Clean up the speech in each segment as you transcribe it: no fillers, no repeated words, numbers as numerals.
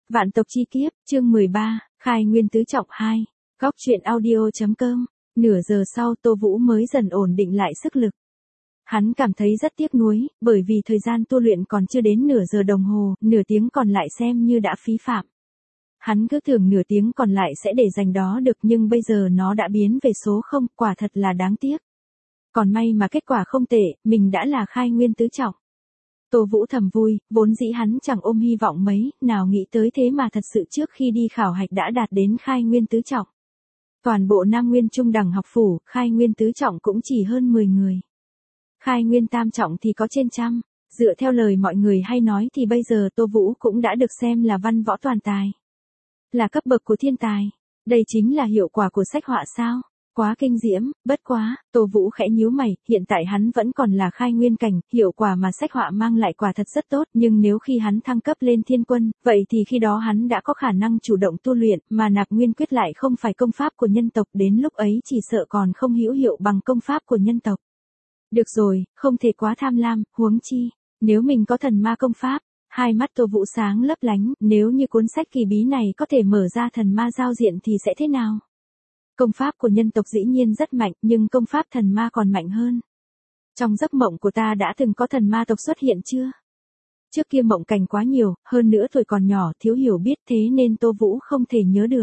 Vạn tộc chi kiếp, chương 13, khai nguyên tứ trọng 2, góc truyện audio.com. Nửa giờ sau Tô Vũ mới dần ổn định lại sức lực. Hắn cảm thấy rất tiếc nuối, bởi vì thời gian tu luyện còn chưa đến nửa giờ đồng hồ, nửa tiếng còn lại xem như đã phí phạm. Hắn cứ tưởng nửa tiếng còn lại sẽ để dành đó được, nhưng bây giờ nó đã biến về số 0, quả thật là đáng tiếc. Còn may mà kết quả không tệ, mình đã là khai nguyên tứ trọng. Tô Vũ thầm vui, vốn dĩ hắn chẳng ôm hy vọng mấy, nào nghĩ tới thế mà thật sự trước khi đi khảo hạch đã đạt đến khai nguyên tứ trọng. Toàn bộ Nam Nguyên Trung Đẳng học phủ, khai nguyên tứ trọng cũng chỉ hơn 10 người. Khai nguyên tam trọng thì có trên trăm, dựa theo lời mọi người hay nói thì bây giờ Tô Vũ cũng đã được xem là văn võ toàn tài. Là cấp bậc của thiên tài. Đây chính là hiệu quả của sách họa sao? Quá kinh diễm, bất quá, Tô Vũ khẽ nhíu mày, hiện tại hắn vẫn còn là khai nguyên cảnh, hiệu quả mà sách họa mang lại quả thật rất tốt, nhưng nếu khi hắn thăng cấp lên thiên quân, vậy thì khi đó hắn đã có khả năng chủ động tu luyện, mà nạp nguyên quyết lại không phải công pháp của nhân tộc, đến lúc ấy chỉ sợ còn không hữu hiệu bằng công pháp của nhân tộc. Được rồi, không thể quá tham lam, huống chi, nếu mình có thần ma công pháp. Hai mắt Tô Vũ sáng lấp lánh, nếu như cuốn sách kỳ bí này có thể mở ra thần ma giao diện thì sẽ thế nào? Công pháp của nhân tộc dĩ nhiên rất mạnh, nhưng công pháp thần ma còn mạnh hơn. Trong giấc mộng của ta đã từng có thần ma tộc xuất hiện chưa? Trước kia mộng cảnh quá nhiều, hơn nữa tuổi còn nhỏ, thiếu hiểu biết, thế nên Tô Vũ không thể nhớ được.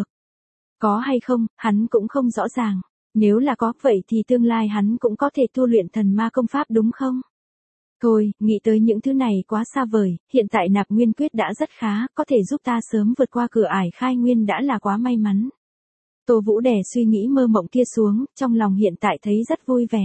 Có hay không, hắn cũng không rõ ràng. Nếu là có, vậy thì tương lai hắn cũng có thể tu luyện thần ma công pháp đúng không? Thôi, nghĩ tới những thứ này quá xa vời, hiện tại nạp nguyên quyết đã rất khá, có thể giúp ta sớm vượt qua cửa ải khai nguyên đã là quá may mắn. Tô Vũ đè suy nghĩ mơ mộng kia xuống, trong lòng hiện tại thấy rất vui vẻ.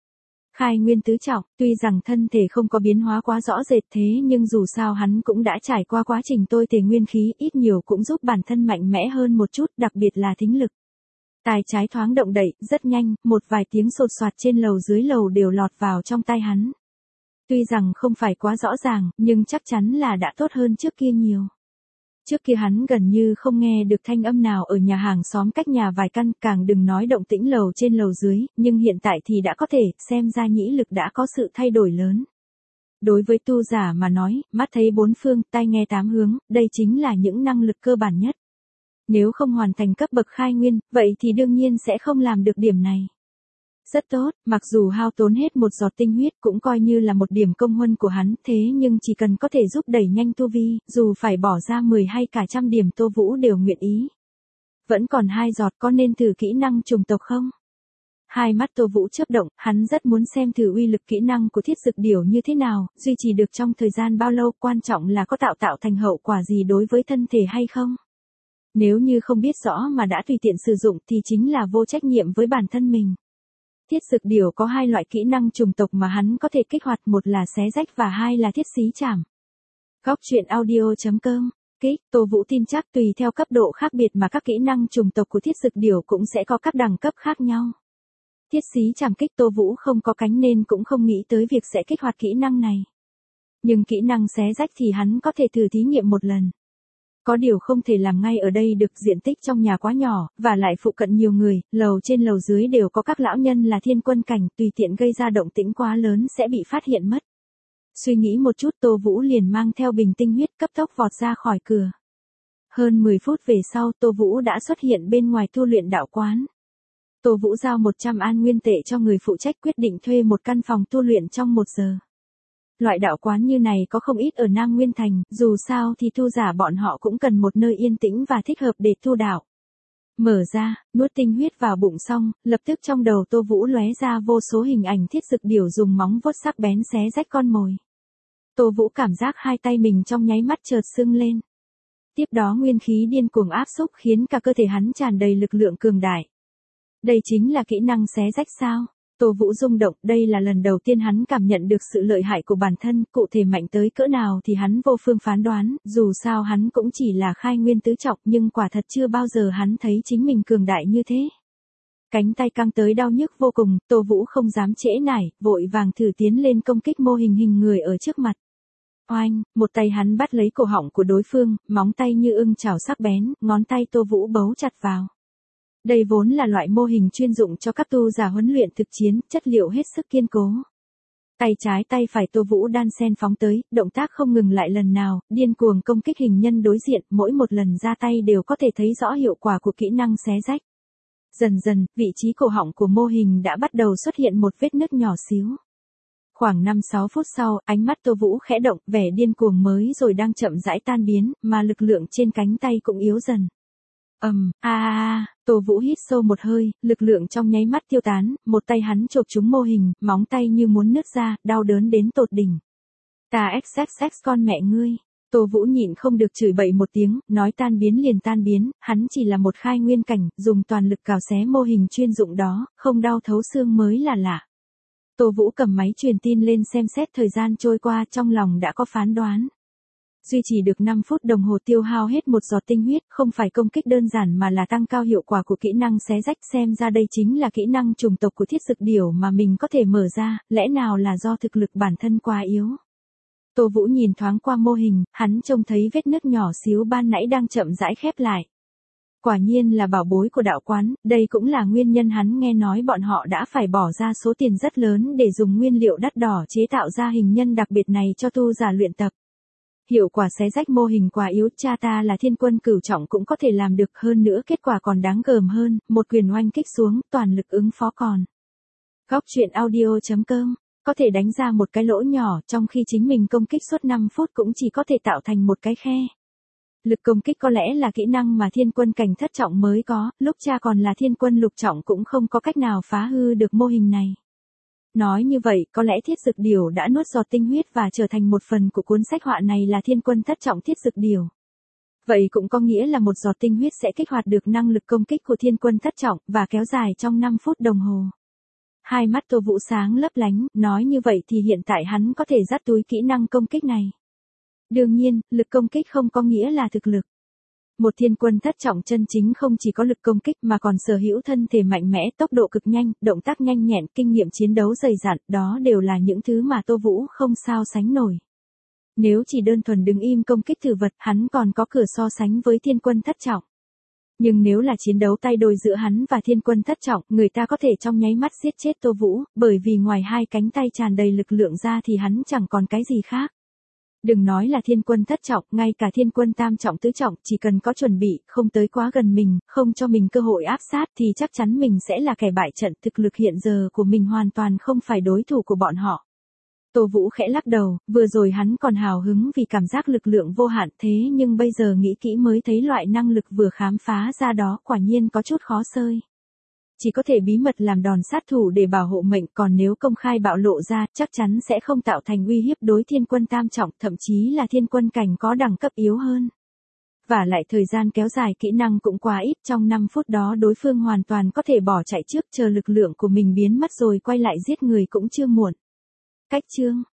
Khai nguyên tứ trọng, tuy rằng thân thể không có biến hóa quá rõ rệt thế nhưng dù sao hắn cũng đã trải qua quá trình tôi tề nguyên khí, ít nhiều cũng giúp bản thân mạnh mẽ hơn một chút, đặc biệt là thính lực. Tai trái thoáng động đậy, rất nhanh, một vài tiếng sột soạt trên lầu dưới lầu đều lọt vào trong tai hắn. Tuy rằng không phải quá rõ ràng, nhưng chắc chắn là đã tốt hơn trước kia nhiều. Trước kia hắn gần như không nghe được thanh âm nào ở nhà hàng xóm cách nhà vài căn, càng đừng nói động tĩnh lầu trên lầu dưới, nhưng hiện tại thì đã có thể, xem ra nhĩ lực đã có sự thay đổi lớn. Đối với tu giả mà nói, mắt thấy bốn phương, tai nghe tám hướng, đây chính là những năng lực cơ bản nhất. Nếu không hoàn thành cấp bậc khai nguyên, vậy thì đương nhiên sẽ không làm được điểm này. Rất tốt, mặc dù hao tốn hết một giọt tinh huyết cũng coi như là một điểm công huân của hắn, thế nhưng chỉ cần có thể giúp đẩy nhanh tu vi, dù phải bỏ ra 10 hay cả trăm điểm Tô Vũ đều nguyện ý. Vẫn còn 2 giọt, có nên thử kỹ năng trùng tộc không? Hai mắt Tô Vũ chớp động, hắn rất muốn xem thử uy lực kỹ năng của thiết dực điểu như thế nào, duy trì được trong thời gian bao lâu, quan trọng là có tạo thành hậu quả gì đối với thân thể hay không. Nếu như không biết rõ mà đã tùy tiện sử dụng thì chính là vô trách nhiệm với bản thân mình. Thiết dực điểu có 2 loại kỹ năng trùng tộc mà hắn có thể kích hoạt, một là xé rách và 2 là thiết xí chảm. Góc truyện audio.com. Tô Vũ tin chắc tùy theo cấp độ khác biệt mà các kỹ năng trùng tộc của thiết dực điểu cũng sẽ có các đẳng cấp khác nhau. Thiết xí chảm kích Tô Vũ không có cánh nên cũng không nghĩ tới việc sẽ kích hoạt kỹ năng này. Nhưng kỹ năng xé rách thì hắn có thể thử thí nghiệm một lần. Có điều không thể làm ngay ở đây được, diện tích trong nhà quá nhỏ, và lại phụ cận nhiều người, lầu trên lầu dưới đều có các lão nhân là thiên quân cảnh, tùy tiện gây ra động tĩnh quá lớn sẽ bị phát hiện mất. Suy nghĩ một chút Tô Vũ liền mang theo bình tinh huyết cấp tốc vọt ra khỏi cửa. Hơn 10 phút về sau Tô Vũ đã xuất hiện bên ngoài tu luyện đạo quán. Tô Vũ giao 100 an nguyên tệ cho người phụ trách, quyết định thuê một căn phòng tu luyện trong 1 giờ. Loại đạo quán như này có không ít ở Nam Nguyên Thành, dù sao thì tu giả bọn họ cũng cần một nơi yên tĩnh và thích hợp để tu đạo. Mở ra, nuốt tinh huyết vào bụng xong, lập tức trong đầu Tô Vũ lóe ra vô số hình ảnh thiết dực điểu dùng móng vuốt sắc bén xé rách con mồi. Tô Vũ cảm giác hai tay mình trong nháy mắt chợt sưng lên. Tiếp đó nguyên khí điên cuồng áp xúc khiến cả cơ thể hắn tràn đầy lực lượng cường đại. Đây chính là kỹ năng xé rách sao? Tô Vũ rung động, đây là lần đầu tiên hắn cảm nhận được sự lợi hại của bản thân, cụ thể mạnh tới cỡ nào thì hắn vô phương phán đoán, dù sao hắn cũng chỉ là khai nguyên tứ trọng nhưng quả thật chưa bao giờ hắn thấy chính mình cường đại như thế. Cánh tay căng tới đau nhức vô cùng, Tô Vũ không dám trễ nải, vội vàng thử tiến lên công kích mô hình người ở trước mặt. Oanh, một tay hắn bắt lấy cổ họng của đối phương, móng tay như ưng chảo sắc bén, ngón tay Tô Vũ bấu chặt vào. Đây vốn là loại mô hình chuyên dụng cho các tu giả huấn luyện thực chiến, chất liệu hết sức kiên cố. Tay trái tay phải Tô Vũ đan xen phóng tới, động tác không ngừng lại lần nào, điên cuồng công kích hình nhân đối diện, mỗi một lần ra tay đều có thể thấy rõ hiệu quả của kỹ năng xé rách. Dần dần, vị trí cổ họng của mô hình đã bắt đầu xuất hiện một vết nứt nhỏ xíu. Khoảng 5-6 phút sau, ánh mắt Tô Vũ khẽ động, vẻ điên cuồng mới rồi đang chậm rãi tan biến, mà lực lượng trên cánh tay cũng yếu dần. Tô Vũ hít sâu một hơi, lực lượng trong nháy mắt tiêu tán, một tay hắn chộp trúng mô hình, móng tay như muốn nứt ra, đau đớn đến tột đỉnh. Ta xxx con mẹ ngươi. Tô Vũ nhịn không được chửi bậy một tiếng, nói tan biến liền tan biến, hắn chỉ là một khai nguyên cảnh, dùng toàn lực cào xé mô hình chuyên dụng đó, không đau thấu xương mới là lạ. Tô Vũ cầm máy truyền tin lên xem xét thời gian trôi qua, trong lòng đã có phán đoán. Duy trì được 5 phút đồng hồ tiêu hao hết một giọt tinh huyết, không phải công kích đơn giản mà là tăng cao hiệu quả của kỹ năng xé rách, xem ra đây chính là kỹ năng trùng tộc của thiết dực điểu mà mình có thể mở ra, lẽ nào là do thực lực bản thân quá yếu. Tô Vũ nhìn thoáng qua mô hình, hắn trông thấy vết nứt nhỏ xíu ban nãy đang chậm rãi khép lại. Quả nhiên là bảo bối của đạo quán, đây cũng là nguyên nhân hắn nghe nói bọn họ đã phải bỏ ra số tiền rất lớn để dùng nguyên liệu đắt đỏ chế tạo ra hình nhân đặc biệt này cho tu giả luyện tập. Hiệu quả xé rách mô hình quá yếu, cha ta là thiên quân cửu trọng cũng có thể làm được, hơn nữa kết quả còn đáng gờm hơn, một quyền oanh kích xuống, toàn lực ứng phó còn. Góc truyện audio.com, có thể đánh ra một cái lỗ nhỏ, trong khi chính mình công kích suốt 5 phút cũng chỉ có thể tạo thành một cái khe. Lực công kích có lẽ là kỹ năng mà thiên quân cảnh thất trọng mới có, lúc cha còn là thiên quân lục trọng cũng không có cách nào phá hư được mô hình này. Nói như vậy, có lẽ thiết dực điểu đã nuốt giọt tinh huyết và trở thành một phần của cuốn sách họa này là thiên quân thất trọng thiết dực điểu. Vậy cũng có nghĩa là một giọt tinh huyết sẽ kích hoạt được năng lực công kích của thiên quân thất trọng, và kéo dài trong 5 phút đồng hồ. Hai mắt Tô Vũ sáng lấp lánh, nói như vậy thì hiện tại hắn có thể dắt túi kỹ năng công kích này. Đương nhiên, lực công kích không có nghĩa là thực lực. Một thiên quân thất trọng chân chính không chỉ có lực công kích mà còn sở hữu thân thể mạnh mẽ, tốc độ cực nhanh, động tác nhanh nhẹn, kinh nghiệm chiến đấu dày dặn, đó đều là những thứ mà Tô Vũ không sao sánh nổi. Nếu chỉ đơn thuần đứng im công kích thử vật, hắn còn có cửa so sánh với thiên quân thất trọng. Nhưng nếu là chiến đấu tay đôi giữa hắn và thiên quân thất trọng, người ta có thể trong nháy mắt giết chết Tô Vũ, bởi vì ngoài hai cánh tay tràn đầy lực lượng ra thì hắn chẳng còn cái gì khác. Đừng nói là thiên quân thất trọng, ngay cả thiên quân tam trọng tứ trọng, chỉ cần có chuẩn bị, không tới quá gần mình, không cho mình cơ hội áp sát thì chắc chắn mình sẽ là kẻ bại trận, thực lực hiện giờ của mình hoàn toàn không phải đối thủ của bọn họ. Tô Vũ khẽ lắc đầu, vừa rồi hắn còn hào hứng vì cảm giác lực lượng vô hạn, thế nhưng bây giờ nghĩ kỹ mới thấy loại năng lực vừa khám phá ra đó quả nhiên có chút khó xơi. Chỉ có thể bí mật làm đòn sát thủ để bảo hộ mệnh, còn nếu công khai bạo lộ ra, chắc chắn sẽ không tạo thành uy hiếp đối thiên quân tam trọng, thậm chí là thiên quân cảnh có đẳng cấp yếu hơn. Và lại thời gian kéo dài kỹ năng cũng quá ít, trong 5 phút đó đối phương hoàn toàn có thể bỏ chạy trước, chờ lực lượng của mình biến mất rồi quay lại giết người cũng chưa muộn. Cách chương